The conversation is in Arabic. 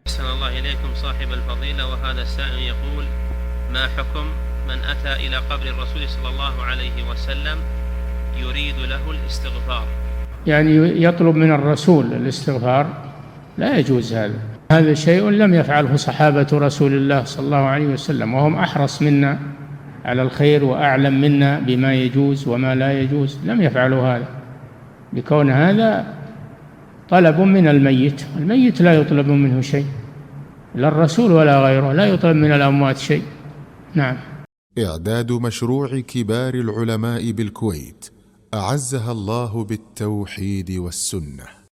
أحسن الله إليكم صاحب الفضيلة. وهذا السائل يقول: ما حكم من أتى إلى قبر الرسول صلى الله عليه وسلم يريد له الاستغفار؟ يعني يطلب من الرسول الاستغفار؟ لا يجوز هذا شيء لم يفعله صحابة رسول الله صلى الله عليه وسلم، وهم أحرص منا على الخير وأعلم منا بما يجوز وما لا يجوز، لم يفعلوا هذا، بكون هذا طلب من الميت. الميت لا يطلب منه شيء، لا الرسول ولا غيره، لا يطلب من الأموات شيء. نعم. إعداد مشروع كبار العلماء بالكويت أعزها الله بالتوحيد والسنة.